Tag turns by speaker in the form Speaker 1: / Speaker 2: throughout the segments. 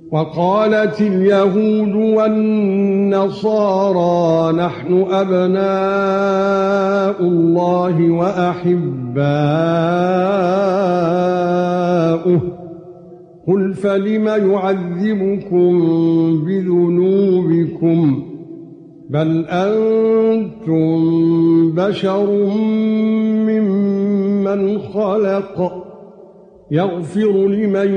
Speaker 1: وقالت اليهود والنصارى نحن أبناء الله وأحباؤه قل فلم يعذبكم بذنوبكم بل أنتم بشر ممن خلق يغفر لمن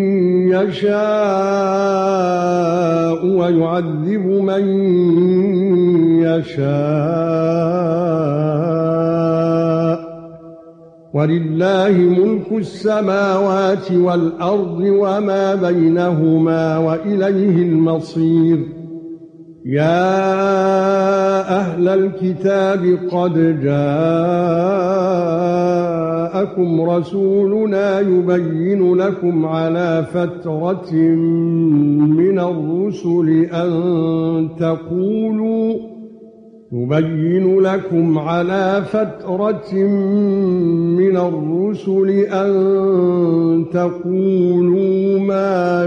Speaker 1: يشاء ويعذب من يشاء ولله ملك السماوات والأرض وما بينهما وإليه المصير يا أهل الكتاب قد جاءكم رسولنا يبين لكم على فترة من الرسل أن تقولوا ما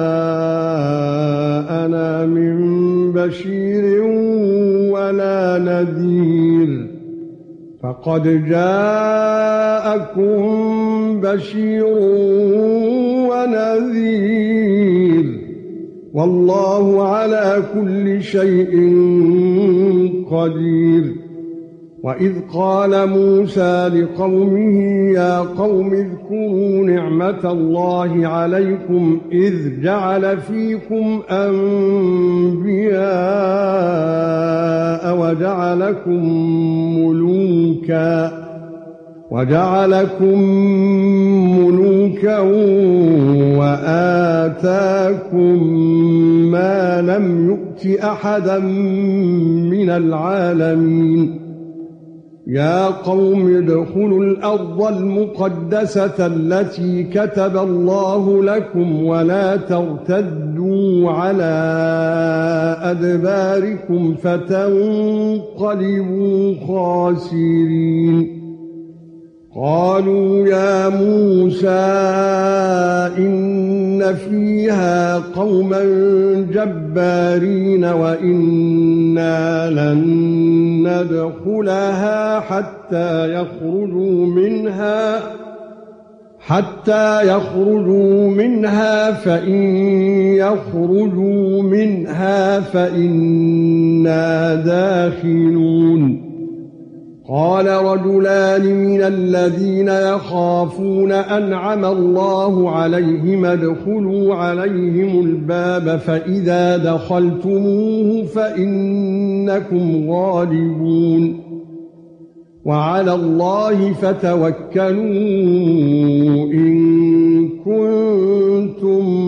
Speaker 1: جاءنا من بشير ولا نذير فقد جاءكم بشير ونذير والله على كل شيء قدير وَإِذْ قَالَ مُوسَى لِقَوْمِهِ يَا قَوْمِ اذْكُرُوا نِعْمَةَ اللَّهِ عَلَيْكُمْ إِذْ جَعَلَ فِيكُمْ أَنْبِيَاءَ وَجَعَلَكُمْ مُلُوكًا وَآتَاكُمْ مَا لَمْ يُؤْتِ أَحَدًا مِنَ الْعَالَمِينَ يا قوم ادخلوا الأرض المقدسة التي كتب الله لكم ولا ترتدوا على أدباركم فتنقلبوا خاسرين قالوا يا موسى إن فيها قوما جبارين وإنا لن ندخلها حتى يخرجوا منها فإن يخرجوا منها فإنا داخلون قال رجلان من الذين يخافون أنعم الله عليهم ادخلوا عليهم الباب فإذا دخلتموه فإنكم غالبون وعلى الله فتوكلوا إن كنتم